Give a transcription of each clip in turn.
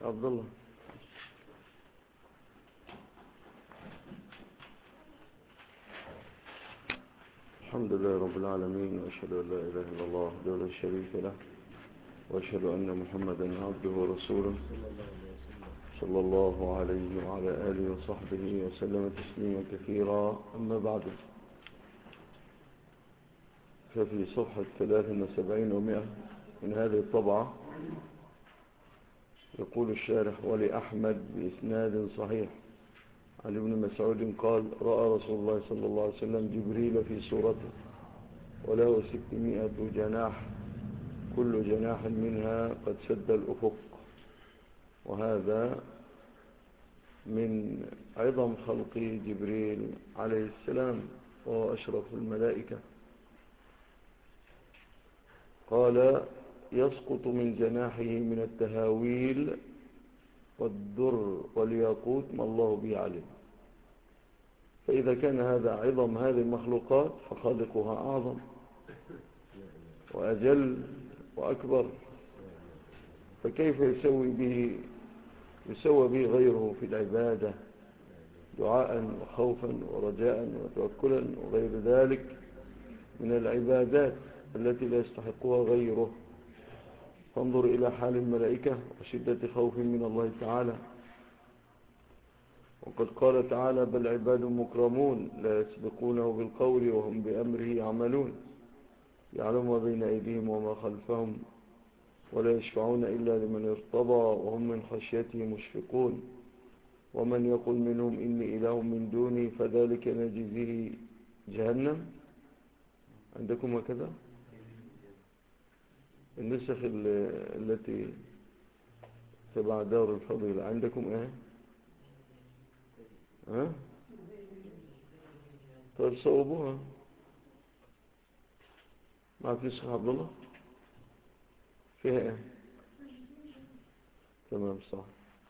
عبد الله. الحمد لله رب العالمين، وأشهد أن لا إله إلا الله وحده لا شريك له، وأشهد أن محمدا عبده ورسوله صلى الله عليه وعلى آله وصحبه وسلم تسليما كثيرا. أما بعد، ففي صفحة 73 و100 من هذه الطبعة يقول الشارح: ولأحمد بإسناد صحيح عن ابن مسعود قال: رأى رسول الله صلى الله عليه وسلم جبريل في صورته وله 600 جناح، كل جناح منها قد سد الأفق. وهذا من عظم خلق جبريل عليه السلام، وهو أشرف الملائكة. قال: يسقط من جناحه من التهاويل والدر والياقوت ما الله به عليه. فإذا كان هذا عظم هذه المخلوقات فخالقها أعظم وأجل وأكبر، فكيف يسوى به غيره في العبادة دعاء وخوفا ورجاء وتوكلا وغير ذلك من العبادات التي لا يستحقها غيره. فانظر إلى حال الملائكة وشدة خوف من الله تعالى. وقد قال تعالى: بل عباد مكرمون لا يسبقونه بالقول وهم بأمره يعملون، يعلم ما بين أيديهم وما خلفهم ولا يشفعون إلا لمن ارتضى وهم من خشيته مشفقون. ومن يقول منهم إني إله من دوني فذلك نجزيه جهنم. عندكم هكذا النسخ التي تبع دار الفضيلة عندكم ايه؟ ها؟ طيب صوبوها. معك نسخة عبد الله فيها ايه؟ تمام صح.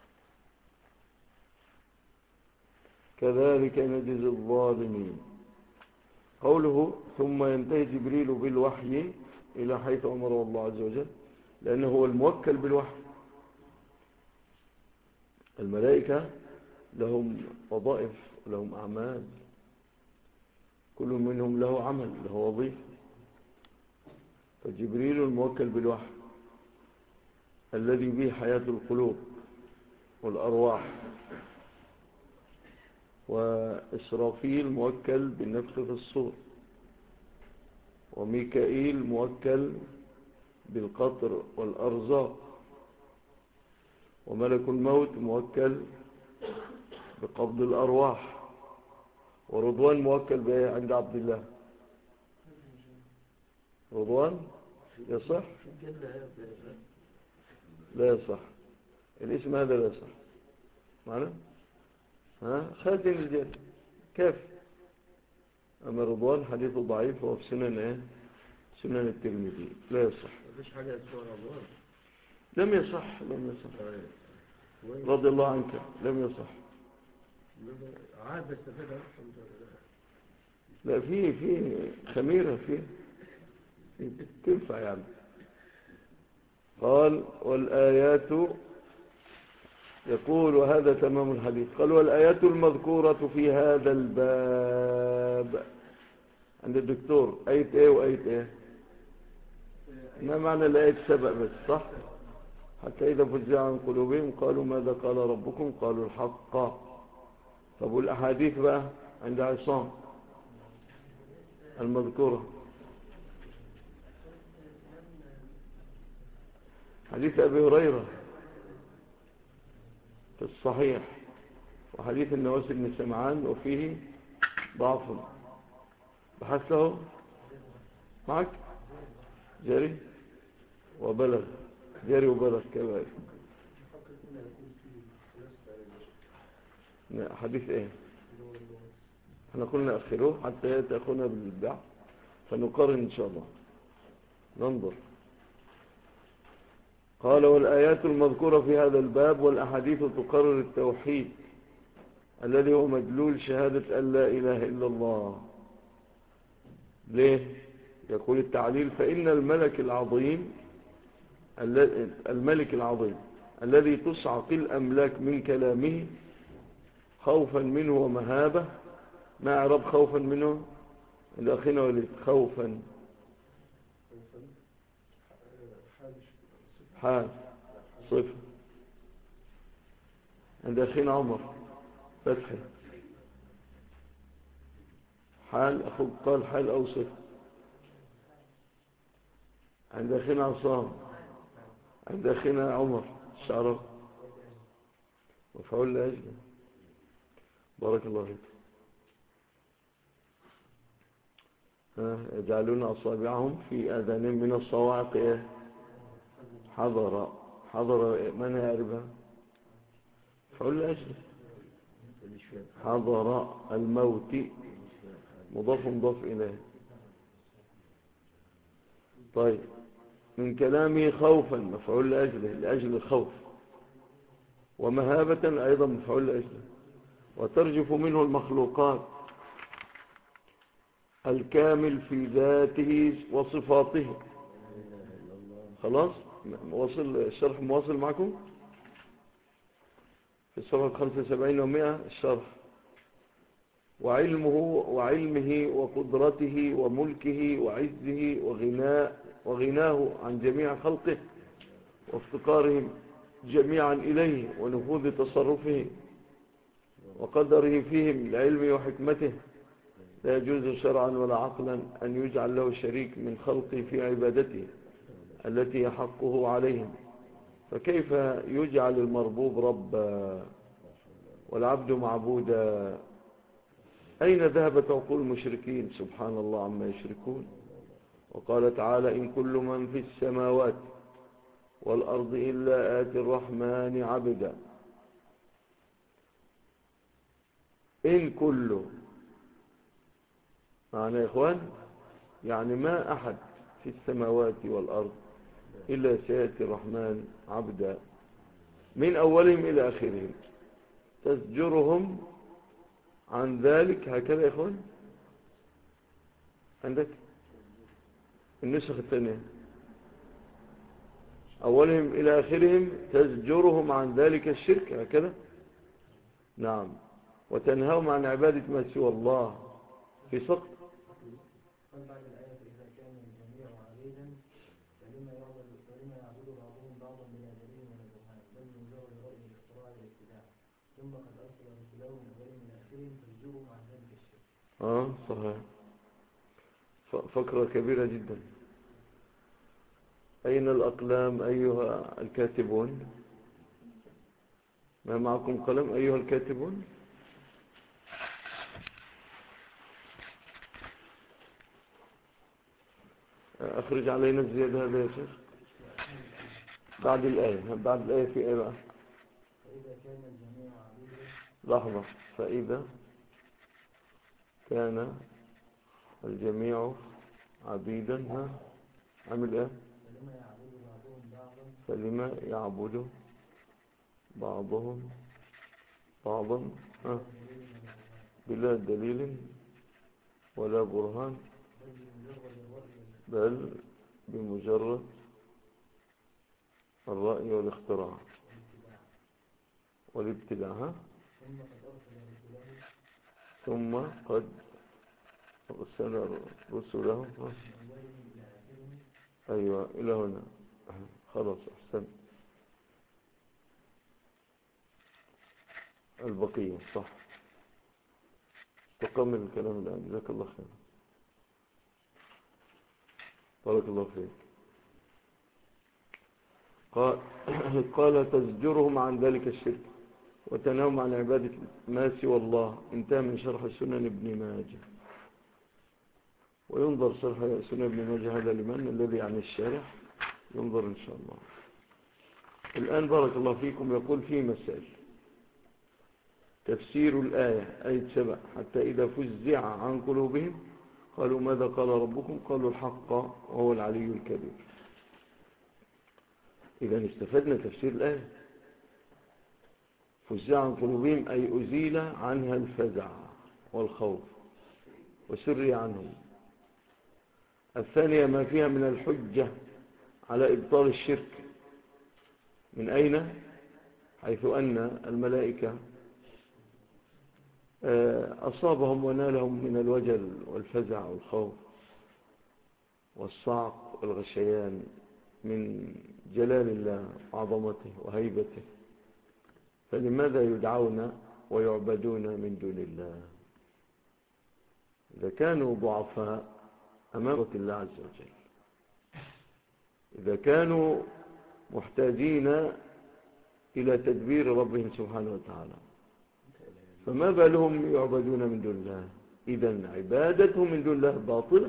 كذلك نجزي الظالمين. قوله ثم ينتهي جبريل بالوحي إلى حيث أمره الله عز وجل، لأنه هو الموكل بالوحي. الملائكة لهم وظائف ولهم أعمال، كل منهم له عمل له وظيفة. فجبريل الموكل بالوحي الذي به حياة القلوب والأرواح، وإسرافيل موكل بالنفخ في الصور، وميكائيل موكل بالقطر والأرزاق، وملك الموت موكل بقبض الأرواح، ورضوان موكل بإيه عند عبد الله؟ رضوان يصح؟ لا يصح، الاسم هذا لا يصح معنا. خادم الجنة كيف؟ أما رضوان حديثه ضعيف وهو في سنن ايه؟ سنن الترمذي، لا يصح. مفيش حاجة اسمها رضوان. لم يصح رضي الله عنك، لم يصح. عاد استفادها. لا، في خميرة فيه تنفع يعني. قال: والآيات، يقول وهذا تمام الحديث. قال: والآيات المذكورة في هذا الباب عند الدكتور آية ايه وآية ايه؟ ما معنى الآية سبق بس صح؟ حتى إذا فزع عن قلوبهم قالوا ماذا قال ربكم قالوا الحق. طب والأحاديث بقى عند عصام المذكورة؟ حديث أبي هريرة في الصحيح، وحديث النواس بن سمعان وفيه ضعف. بحثه معك جاري وبلغ، جاري وبلغ كذلك. حديث ايه؟ احنا قلنا اخروه حتى يأتي اخونا بالبعض فنقارن ان شاء الله ننظر. قال: والآيات المذكورة في هذا الباب والأحاديث تقرر التوحيد الذي هو مدلول شهادة أن لا إله إلا الله. ليه؟ يقول التعليل: فإن الملك العظيم الذي تصعق الأملاك من كلامه خوفا منه ومهابة. ما إعراب خوفا منه عند أخينا وليد؟ خوفا حال صفة. عند أخينا عمر فتحي حال، أخوك قال حال أو صفة. عند أخينا عصام، عند أخينا عمر الشعراء مفعول لأجله. بارك الله فيك. يجعلون أصابعهم في آذانهم من الصواعق حضر. حضر من يعرفها؟ مفعول لأجله. حضر الموت مضاف مضاف إليه. طيب من كلامه خوفا مفعول لأجله، لأجل الخوف. ومهابة أيضا مفعول لأجله. وترجف منه المخلوقات الكامل في ذاته وصفاته. خلاص وصل الشرح، مواصل معكم في الصفحة 75 و100 الشرح. وعلمه وقدرته وملكه وعزه وغناه عن جميع خلقه وافتقارهم جميعا إليه ونفوذ تصرفه وقدره فيهم لعلمه وحكمته. لا يجوز شرعا ولا عقلا أن يجعل له شريك من خلقه في عبادته التي يحقه عليهم. فكيف يجعل المربوب ربا والعبد معبودا؟ أين ذهبت عقول المشركين؟ سبحان الله عما يشركون. وقال تعالى إن كل من في السماوات والأرض إلا آتي الرحمن عبدا. إن كل معنى يا إخوان يعني ما أحد في السماوات والأرض إلا سيأتي الرحمن عبدا، من أولهم إلى آخرهم. تزجرهم عن ذلك هكذا يا إخوان. عندك النسخ الثانية أولهم إلى آخرهم تزجرهم عن ذلك الشرك هكذا. نعم. وتنهاهم عن عبادة ما سوى الله في سقط. قال بعد الآية إذا كان الجميع عبيدا فلما يعبد بعضهم بعضا بلا دليل ولا برهان بل مجرد رأي الاختراع والابتداع. ثم قد أرسل رسله من أولهم إلى آخرهم تزجرهم عن ذلك الشرك. صحيح. فقرة كبيرة جدا. أين الأقلام أيها الكاتبون؟ ما معكم قلم أيها الكاتبون؟ أخرج علينا الزيادة هذا يا شيخ. بعد الآية في إيه بقى؟ فإذا كان الجميع عبيدا. لحظة. فإذا كان الجميع عبيدا عمل إيه؟ فلما يعبد بعضهم بعضا بلا دليل ولا برهان بل بمجرد الرأي والاختراع والابتداع. ثم قد أرسل رسله. أيوة إلى هنا. خلاص أحسن. البقية صح. تكمل الكلام الآن. جزاك الله خير. بارك الله فيك. قال تزجرهم عن ذلك الشرك وتنههم عن عبادة ما سوى الله. انتهى من شرح سنن ابن ماجه. وينظر شرح سنن ابن ماجه هذا لمن الذي عن الشارح ينظر إن شاء الله. الآن بارك الله فيكم يقول في مسائل. تفسير الآية آية 7 حتى إذا فزع عن قلوبهم قالوا ماذا قال ربكم قالوا الحق وهو العلي الكبير. إذا استفدنا تفسير الآية. فزع عن قلوبهم أي أزيل عنها الفزع والخوف وسري عنهم. الثانية ما فيها من الحجة على إبطال الشرك. من أين؟ حيث أن الملائكة أصابهم ونالهم من الوجل والفزع والخوف والصعق والغشيان من جلال الله وعظمته وهيبته، فلماذا يدعون ويعبدون من دون الله؟ إذا كانوا ضعفاء أمام الله عز وجل، إذا كانوا محتاجين إلى تدبير ربهم سبحانه وتعالى، فما بالهم يعبدون من دون الله؟ إذن عبادتهم من دون الله باطلة،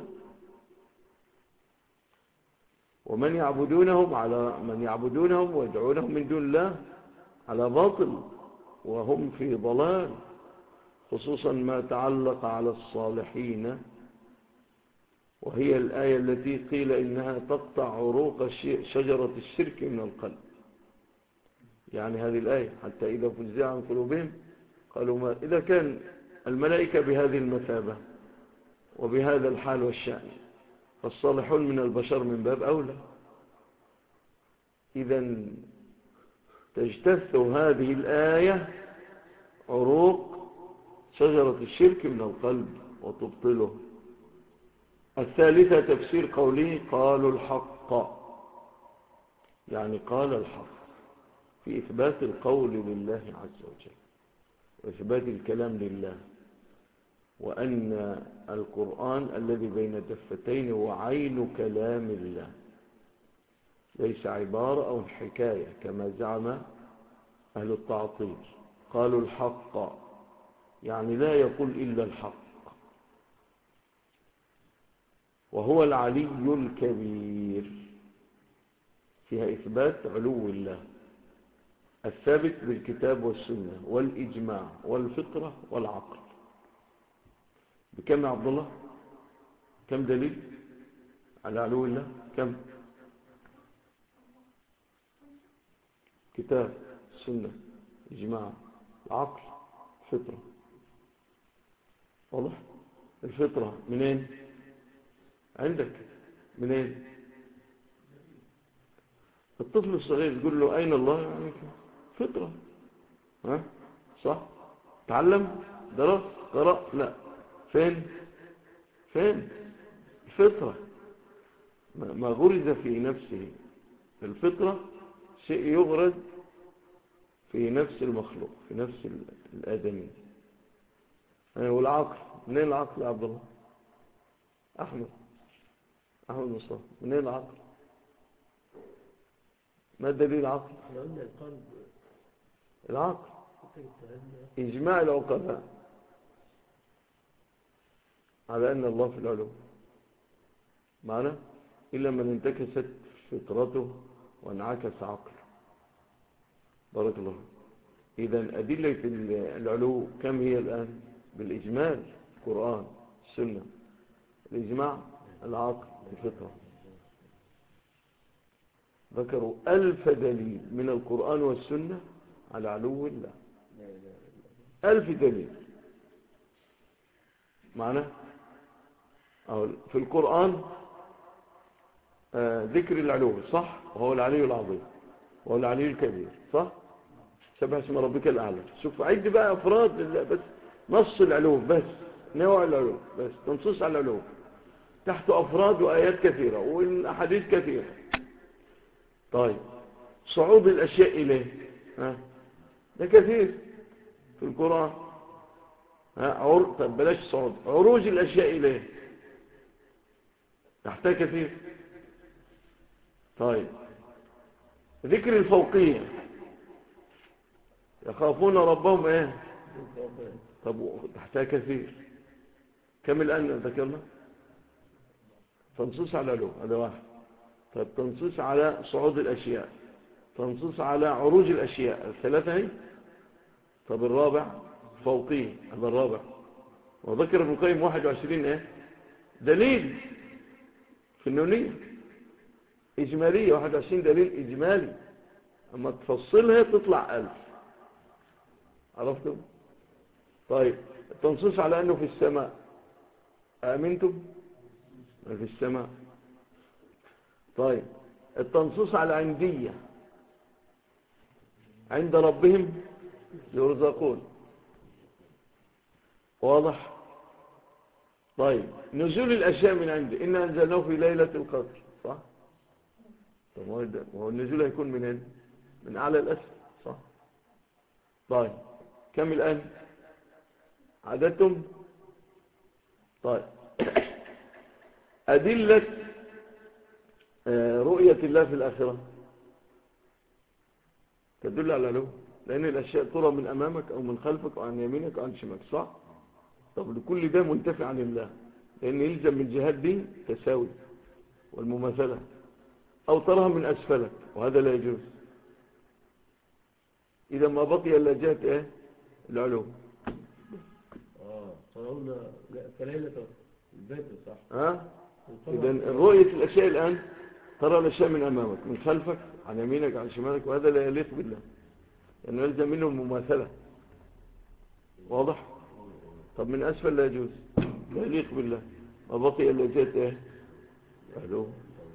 ومن يعبدونهم ويدعونهم من دون الله على باطل وهم في ضلال، خصوصا ما تعلق على الصالحين، وهي الآية التي قيل إنها تقطع عروق شجرة الشرك من القلب. يعني هذه الآية حتى إذا فزع عن قلوبهم قالوا ما إذا كان الملائكة بهذه المثابة وبهذا الحال والشأن، فالصالحون من البشر من باب أولى. إذن تجتث هذه الآية عروق شجرة الشرك من القلب وتبطله. الثالثة تفسير قوله قالوا الحق، يعني قال الحق في إثبات القول لله عز وجل وإثبات الكلام لله، وأن القرآن الذي بين دفتين هو عين كلام الله، ليس عبارة أو حكاية كما زعم أهل التعطيل. قالوا الحق يعني لا يقول إلا الحق، وهو العلي الكبير، فيها إثبات علو الله الثابت بالكتاب والسنة والإجماع والفطرة والعقل. بكم يا عبد الله؟ كم دليل على علو الله؟ كم؟ كتاب، سنة، إجماع، العقل، فطرة. واضح؟ الفطرة منين؟ عندك منين؟ الطفل الصغير تقول له أين الله؟ يعني فطرة. ها؟ صح؟ تعلم؟ درس؟ قرأ؟ لا. فين؟ الفطرة ما غرز في نفسه. الفطرة شيء يغرز في نفس المخلوق، في نفس الآدمي. والعقل منين العقل يا عبد الله؟ أحمد مصطفى، منين العقل؟ ما دليل العقل؟ العقل إجماع العقلاء على أن الله في العلو معنا، إلا من انتكست فطرته وانعكس عقله. بارك الله. إذن أدلة العلو كم هي الآن؟ بالإجمال: القرآن، السنة، الإجماع، العقل، الفطرة. ذكروا 1000 دليل من القرآن والسنة على علو الله. 1000 دليل معنا. في القرآن ذكر العلو، صح؟ وهو العلي العظيم وهو العلي الكبير، صح؟ سبح اسم ربك الأعلى. شوف عد بقى أفراد بس نص العلو، بس نوع العلو، بس تنصص على العلو تحت أفراد وآيات كثيرة والأحاديث كثيرة. طيب صعود الأشياء إليه ده كثير في القرآن. طب بلاش صعود، عروج الأشياء إليه تحتها كثير. طيب ذكر الفوقية: يخافون ربهم طب تحتها كثير. كم الآن ذكرنا؟ تنصيص على علو، هذا واحد. طيب تنصيص على صعود الأشياء، تنصيص على عروج الأشياء، الثلاثة هي. طب الرابع فوقيه، هذا الرابع. وذكر ابن القيم 21 دليل في النونية إجمالية، 21 دليل إجمالي، أما تفصلها تطلع 1000. عرفتم؟ طيب التنصيص على أنه في السماء: آمنتم في السماء. طيب التنصيص على عند ربهم يرزقون. واضح؟ طيب نزول الأشياء من عنده، إن أنزلناه في ليلة القدر، صح؟ طب هو النزول هيكون منين؟ من أعلى الأسفل، صح؟ طيب كم الآن عددتم؟ طيب أدلة رؤية الله في الآخرة تدل على العلو، لأن الأشياء ترى من أمامك أو من خلفك أو عن يمينك أو عن شمالك، صح؟ طب لكل ده منتفع عن الله، لأن يلزم من الجهات دي تساوي والمماثلة، أو تراها من أسفلك وهذا لا يجوز. إذا ما بقي إلا جهة إيه؟ العلو. قلنا كليلة البدر، صح؟ إذا رؤية الأشياء الآن ترى الأشياء من أمامك من خلفك عن يمينك عن شمالك، وهذا لا يليق بالله، لأنه يلزم منه المماثلة. واضح؟ طب من أسفل لا يجوز، لا يليق بالله، ما بقي إلا جهة إيه؟ العلو.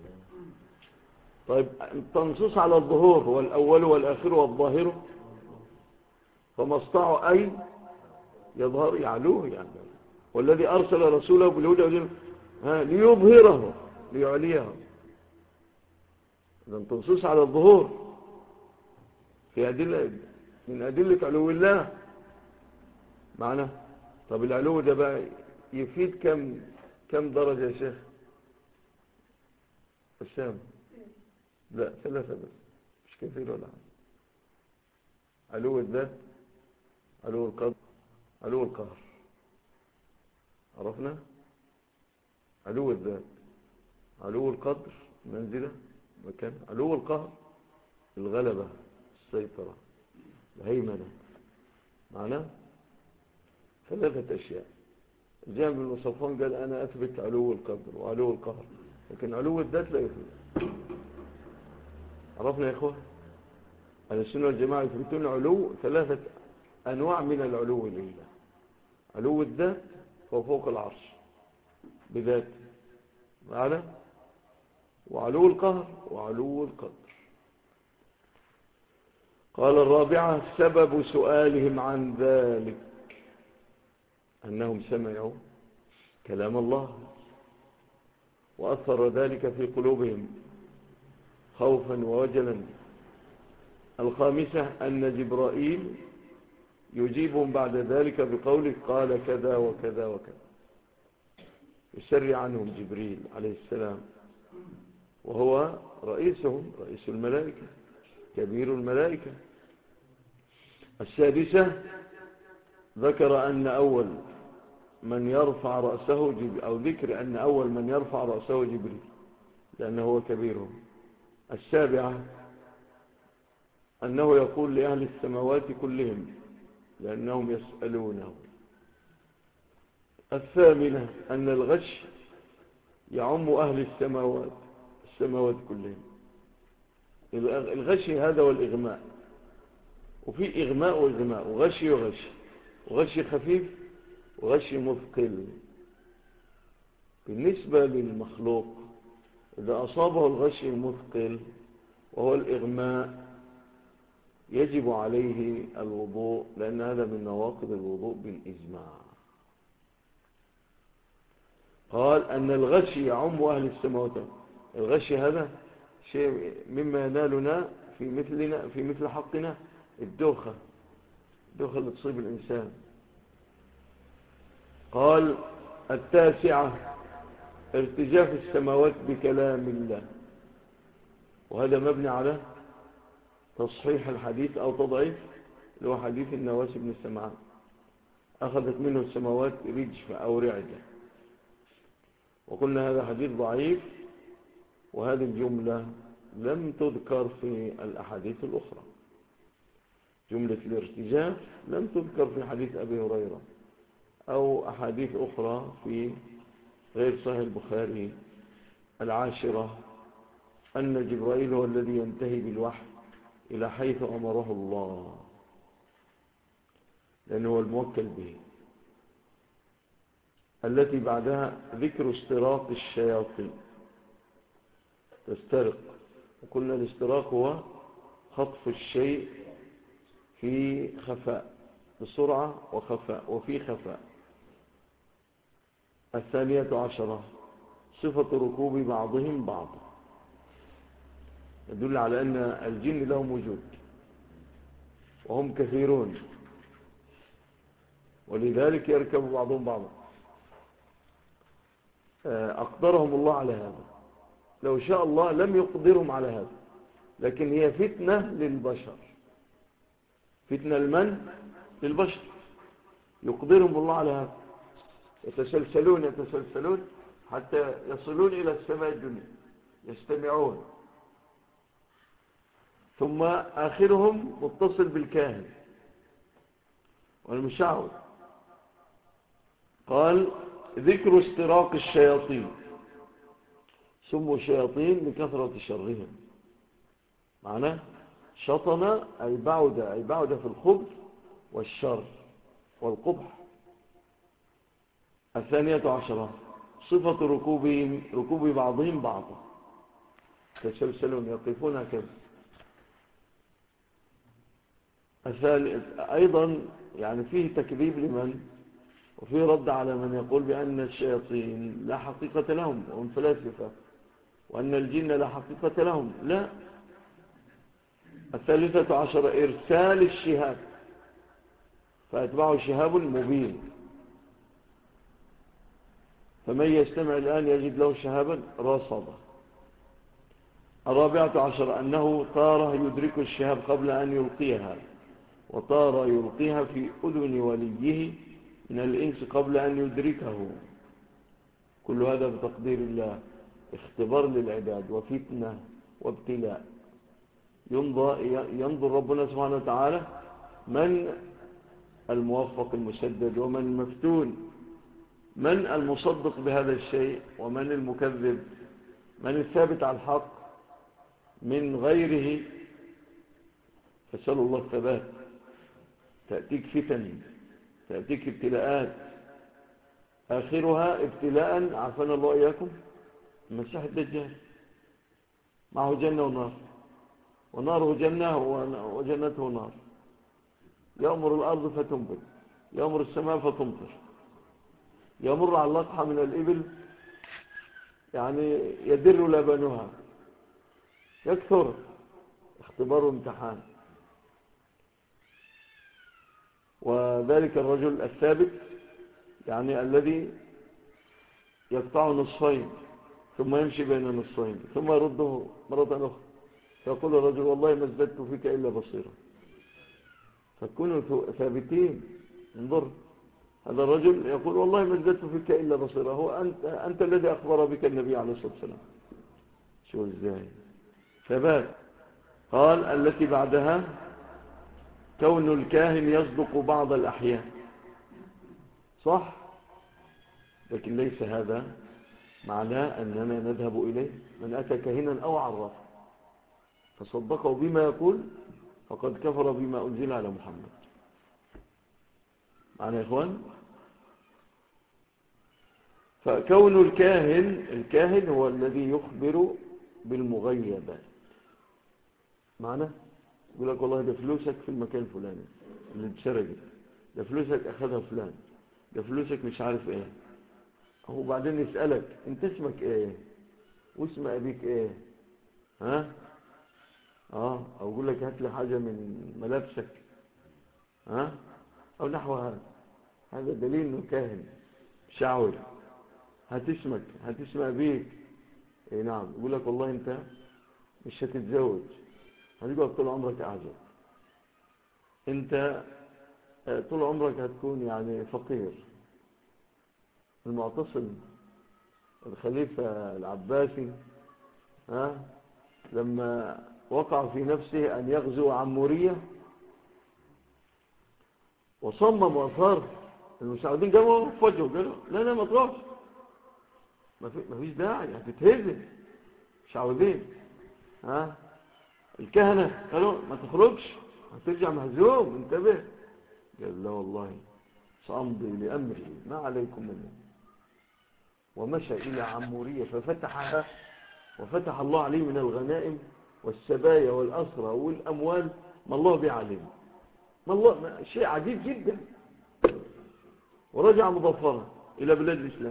طيب تنصص على الظهور، هو الأول والآخر والظاهر، فما استطاعوا أي يظهر يعلوه يعني. والذي أرسل رسوله بالهدى ودين ليظهره ليعليه. إذن تنصص على الظهور في أدلة من أدلة علو الله معنا. طب العلو ده بقى يفيد كم درجة يا شيخ الشام؟ لا 3 بس، مش كثير ولا حاجة. علو الذات، علو القدر، علو القهر. عرفنا؟ علو الذات، علو القدر منزلة مكان، علو القهر الغلبة السيطرة الهيمنة معنا. 3 أشياء. جاء بن صفوان قال أنا أثبت علو القدر وعلو القهر، لكن علو الذات لا يثبت. عرفنا يا إخوة؟ أهل السنة والجماعة يثبتون علو 3 أنواع من العلو لله. علو الذات هو فوق العرش بذاته معنا، وعلو القهر وعلو القدر. قال الرابعة سبب سؤالهم عن ذلك أنهم سمعوا كلام الله وأثر ذلك في قلوبهم خوفا ووجلا. الخامسة أن جبرائيل يجيبهم بعد ذلك بقوله قال كذا وكذا وكذا، يسري عنهم جبريل عليه السلام وهو رئيسهم، رئيس الملائكة، كبير الملائكة. السادسة ذكر أن أول من يرفع رأسه أو ذكر أن أول من يرفع رأسه جبريل لأنه هو كبيرهم. السابعة أنه يقول لأهل السماوات كلهم لأنهم يسألونه. الثامنة أن الغش يعم أهل السماوات كلهم. الغش هذا والإغماء، وفي إغماء وإغماء وغشي وغشي، وغشي خفيف وغشي مثقل. بالنسبة للمخلوق إذا أصابه الغشي المثقل وهو الإغماء يجب عليه الوضوء، لأن هذا من نواقض الوضوء بالإجماع. قال أن الغشي يعم أهل السماوات. الغشي هذا شيء مما ينالنا في مثل حقنا، الدوخة اللي تصيب الإنسان. قال التاسعة ارتجاف السماوات بكلام الله، وهذا مبني على تصحيح الحديث أو تضعيف، اللي هو حديث النواس بن السمعان أخذت منه السماوات رجفة أو رعدة، وقلنا هذا حديث ضعيف، وهذه الجملة لم تذكر في الأحاديث الأخرى. جملة الارتجاف لم تذكر في حديث أبي هريرة أو أحاديث أخرى في غير صحيح البخاري. العاشرة أن جبرائيل هو الذي ينتهي بالوحي إلى حيث أمره الله، لأنه هو الموكل به. التي بعدها ذكر استراق الشياطين، تسترق، وقلنا الاستراق هو خطف الشيء في خفاء، بسرعة وخفاء وفي خفاء. 12 صفة ركوب بعضهم بعضا، يدل على أن الجن لهم وجود وهم كثيرون، ولذلك يركب بعضهم بعضا. أقدرهم الله على هذا، لو شاء الله لم يقدرهم على هذا، لكن هي فتنة للبشر. فتنة لمن؟ للبشر، يقدرهم الله على هذا، يتسلسلون حتى يصلون إلى السماء الدنيا، يستمعون، ثم آخرهم متصل بالكاهن والمشعوذ. قال ذكر استراق الشياطين، سموا شياطين لكثرة شرهم. معناه شطن أي بعد في الخبث والشر والقبح. 12 صفة ركوب بعضهم بعضا، تسلسلون يقفون هكذا. أيضا يعني فيه تكذيب لمن، وفيه رد على من يقول بأن الشياطين لا حقيقة لهم وهم فلاسفة، وأن الجن لا حقيقة لهم. لا. 13 إرسال الشهاب فأتبعه شهاب مبين، فمن يستمع الآن يجد له شهابا رصدا. 14 أنه طار يدرك الشهاب قبل أن يلقيها، وطار يلقيها في أذن وليه من الإنس قبل أن يدركه. كل هذا بتقدير الله، اختبار للعباد وفتنة وابتلاء. ينظر ربنا سبحانه وتعالى من الموفق المسدد ومن المفتون، من المصدق بهذا الشيء ومن المكذب، من الثابت على الحق من غيره. فسأل الله الثبات. تأتيك فتن، تأتيك ابتلاءات، آخرها ابتلاء عافانا الله إياكم المسيح الدجال، معه جنة ونار، وناره جنة وجنته نار. يأمر الأرض فتنبت، يأمر السماء فتمطر، يمر على اللقحة من الإبل يعني يدر لبنها، يكثر. اختبار وامتحان. وذلك الرجل الثابت يعني الذي يقطع نصفين ثم يمشي بين النصفين ثم يرده مرة أخرى، فيقول الرجل والله ما ازددت فيك إلا بصيرا. فكونوا ثابتين. انظر، هذا الرجل يقول والله ما ازددت فيك إلا بصيرا، هو أنت الذي أخبر بك النبي عليه الصلاة والسلام. شو ازاي ثبات. قال التي بعدها كون الكاهن يصدق بعض الأحيان، صح، لكن ليس هذا معناه أننا نذهب إليه. من أتى كاهنا أو عرف فصدقه بما يقول فقد كفر بما أنزل على محمد. معنا يا إخوان؟ فكون الكاهن هو الذي يخبر بالمغيبات. معنا؟ يقول لك والله ده فلوسك في المكان الفلاني اللي اتسرقت، ده فلوسك أخذها فلان، ده فلوسك مش عارف ايه. هو بعدين يسألك انت اسمك ايه واسم ابيك ايه، ها او يقول لك هات لي حاجة من ملابسك، او نحو هذا دليل انه كاهن شعوذ. هات اسمك، هات اسم ابيك. اي نعم. يقول لك والله انت مش هتتزوج، هتقعد طول عمرك اعزب، انت طول عمرك هتكون يعني فقير. المعتصم الخليفة العباسي لما وقع في نفسه أن يغزو عمورية وصمم وأصر، المساعدين جابوا في وجهه قالوا لا ما تروحش، ما فيش داعي هتتهزم شعوذين. الكهنة قالوا ما تخرجش هترجع مهزوم انتبه. قال لا والله سأمضي لأمري ما عليكم منه. ومشى إلى عمورية ففتحها، وفتح الله عليه من الغنائم والسبايا والأسرى والأموال ما الله به عليه. والله شيء عجيب جدا. ورجع مظفرا إلى بلاد الإسلام،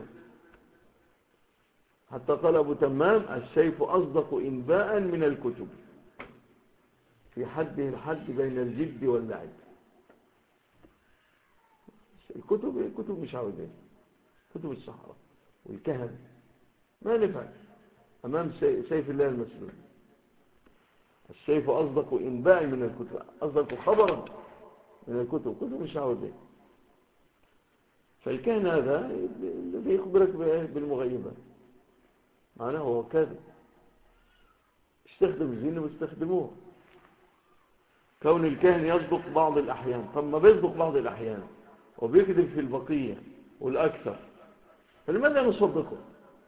حتى قال أبو تمام: السيف أصدق إنباء من الكتب، في حده الحد بين الجد واللعب. الكتب مش عاوزين، كتب السحرة والكهنة ما نفع أمام سيف الله المسلول. السيف أصدق إنباء من الكتب، أصدق خبرا من الكتب، كتب مش عاوزين. فالكهنة هذا الذي يخبرك بالمغيبات، معناه هو كاذب، استخدم الجن واستخدموه. كون الكاهن يصدق بعض الأحيان، طب ما بيصدق بعض الأحيان وبيكذب في البقية والأكثر، فلماذا نصدقه؟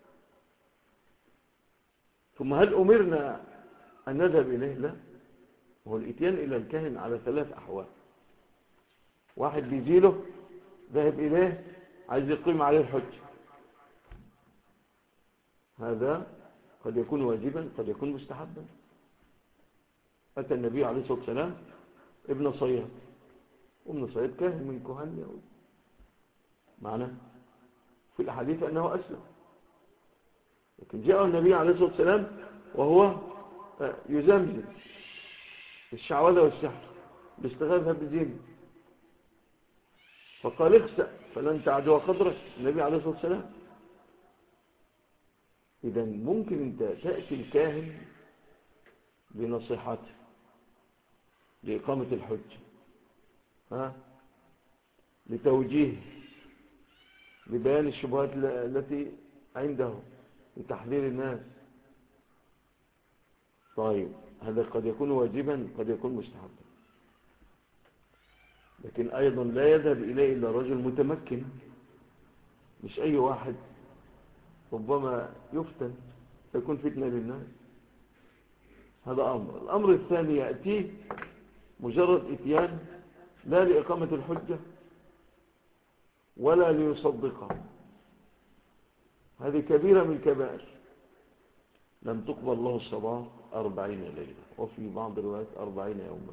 ثم هل أمرنا أن نذهب إليه؟ لا. هو الإتيان إلى الكاهن على 3 أحوال: واحد بيجيله ذهب إليه عايز يقيم عليه الحج، هذا قد يكون واجبا قد يكون مستحبا. أتى النبي عليه الصلاة والسلام ابن صياد، وابن صياد كاهن من كهان اليهود، معناه في الأحاديث أنه أسلم، لكن جاء النبي عليه الصلاة والسلام وهو يزمزم الشعوذة والسحر باستغاثة بالجن، فقال: اخسأ فلن تعدو قدرك، النبي عليه الصلاة والسلام. إذا ممكن أنت تأتي الكاهن بنصيحته لإقامة الحج، لتوجيه، لبيان الشبهات التي عنده، لتحذير الناس. طيب هذا قد يكون واجبا قد يكون مستحبا، لكن أيضا لا يذهب إليه إلا رجل متمكن، مش أي واحد، ربما يفتن يكون فتنة للناس. هذا أمر. الأمر الثاني يأتيه مجرد إتيان لا لإقامة الحجة ولا ليصدقها، هذه كبيرة من الكبائر، لم تقبل له الصلاة 40 ليلة، وفي بعض الروايات 40 يوما.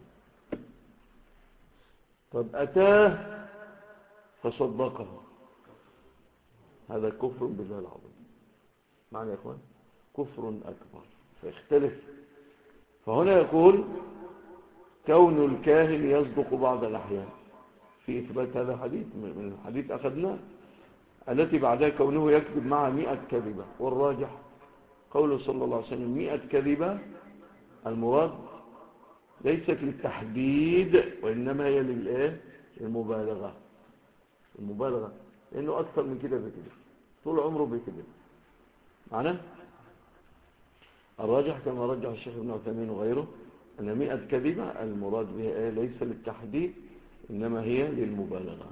طب أتاه فصدقه، هذا كفر بالله العظيم، معنى يا إخوان كفر أكبر، فيختلف. فهنا يقول: كون الكاهن يصدق بعض الأحيان، في إثبات هذا حديث من الحديث أخذناه، التي بعدها كونه يكذب معها 100 كذبة، والراجح قوله صلى الله عليه وسلم 100 كذبة، المراد ليست للتحديد وإنما هي للمبالغة، المبالغة، لأنه أكثر من كده بكذب، طول عمره بكذب. معنى الراجح كما رجح الشيخ ابن عثيمين وغيره أن 100 كذبة المراد بها ليس للتحديد إنما هي للمبالغة.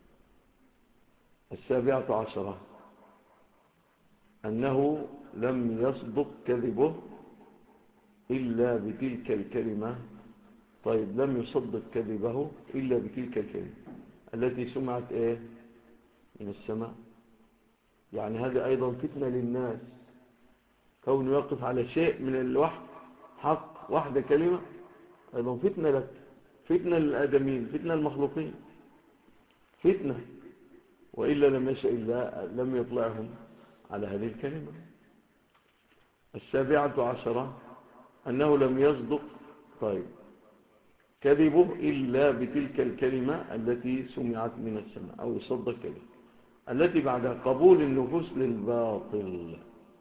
17 أنه لم يصدق كذبه إلا بتلك الكلمة. طيب لم يصدق كذبه إلا بتلك الكلمة التي سمعت من السماء، يعني هذا أيضا فتنة للناس، كونه يقف على شيء من الوحي حق، واحدة كلمة، أيضا فتنة لك، فتنة للآدمين، فتنة للمخلوقين، فتنة، وإلا لم يشاء الله لم يطلعهم على هذه الكلمة. 17 أنه لم يصدق طيب كذبه إلا بتلك الكلمة التي سمعت من السماء، أو يصدق كذب التي بعدها قبول النفوس للباطل.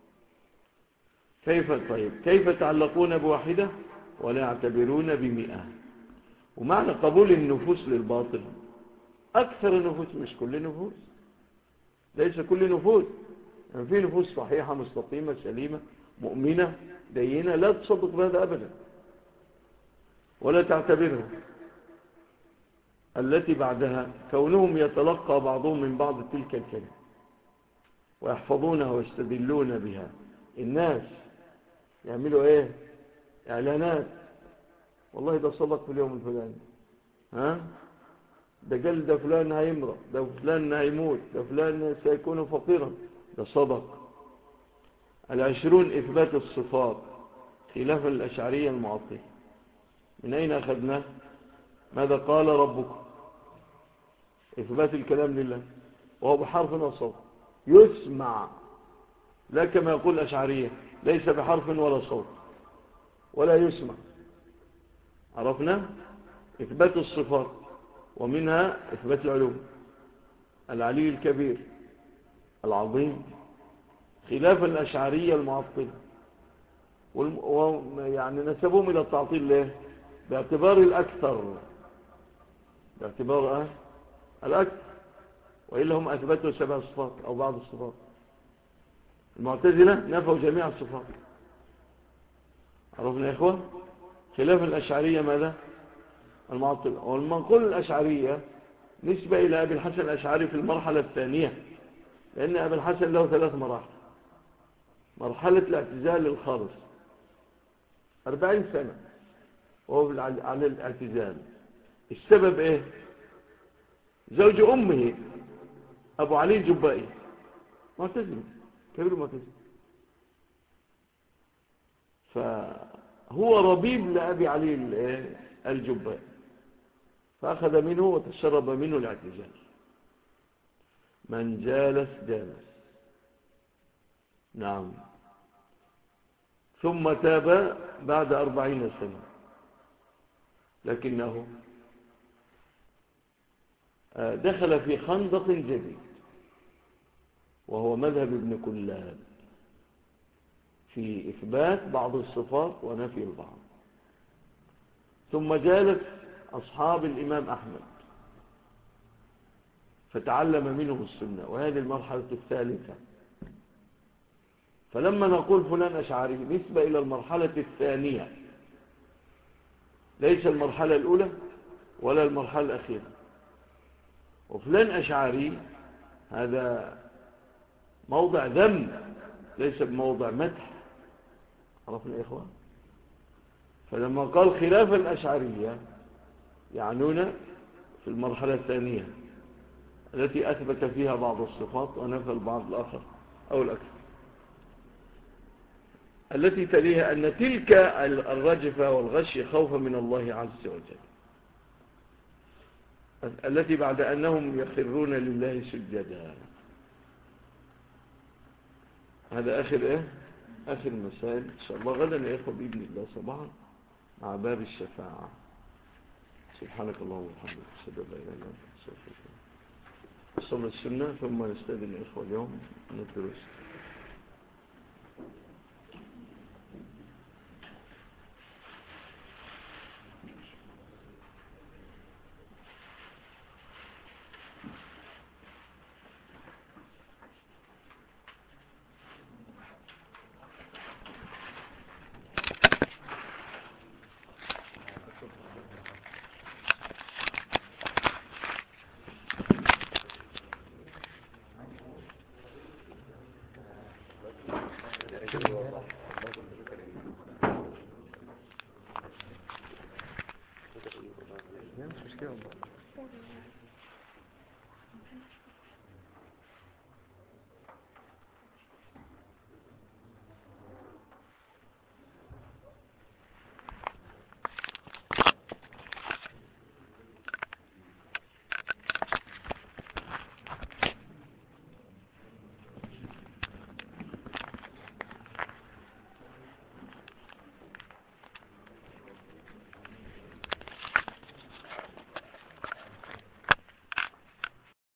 كيف تعلقون بواحدة ولا يعتبرون ب100؟ ومعنى قبول النفوس للباطل أكثر النفوس، مش كل نفوس، ليس كل نفوس، يعني في نفوس صحيحة مستقيمة سليمة مؤمنة دينة لا تصدق بهذا أبدا ولا تعتبرها. التي بعدها كونهم يتلقى بعضهم من بعض تلك الكلمة ويحفظونها ويستدلون بها. الناس يعملوا إعلانات: والله ده صدق في اليوم الفلاني، ده قال ده فلان هيمرض، ده فلان هيموت، ده فلان سيكون فقيرا، ده صدق. 20 إثبات الصفات خلافا للأشعرية المعطلة. من أين أخذناه؟ ماذا قال ربكم؟ إثبات الكلام لله وهو بحرف وصوت يسمع، لا كما يقول الأشعرية ليس بحرف ولا صوت ولا يسمع. عرفنا إثبات الصفات ومنها إثبات العلوم، العلي الكبير العظيم، خلاف الأشعرية المعطلة يعني نسبهم إلى التعطيل ليه؟ باعتبار الأكثر، باعتبار الأكثر، وإلا هم أثبتوا 7 صفات أو بعض الصفات. المعتزلة نفوا جميع الصفات. عرفنا يا إخوة؟ خلاف الأشعرية ماذا؟ المعطلة. والمنقول الأشعرية نسبة إلى أبي الحسن الأشعري في المرحلة الثانية، لأن أبي الحسن له 3 مراحل. مرحلة الاعتزال الخالص 40 سنة وهو على الاعتزال. السبب إيه؟ زوج أمه أبو علي الجبائي معتزل كبير معتزل، فهو ربيب لأبي علي الجبائي، فأخذ منه وتشرب منه الاعتزال. من جالس جالس. نعم. ثم تاب بعد 40 سنة، لكنه دخل في خندق جديد وهو مذهب ابن كلاب في إثبات بعض الصفات ونفي البعض. ثم جالس أصحاب الإمام أحمد فتعلم منهم السنة، وهذه المرحلة الثالثة. فلما نقول فلان أشعري نسبة إلى المرحلة الثانية، ليس المرحلة الأولى ولا المرحلة الأخيرة. وفلان أشعري هذا موضع ذم ليس بموضع مدح. عرفنا يا إخوان؟ فلما قال خلاف الأشعرية يعنون في المرحلة الثانية التي أثبت فيها بعض الصفات ونفى البعض الآخر أو الأكثر، التي تليها أن تلك الرجفة والغش خوفا من الله عز وجل، التي بعد أنهم يخرون لله سجدا. هذا آخر مسائل إن شاء الله غدا يا إخوة بإذن الله صباحا مع باب الشفاعة. سبحانك اللهم وبحمدك أشهد أن لا إله إلا أنت أستغفرك. صلى السنة ثم نستأذن الإخوة اليوم من الدروس. مش مشكلة.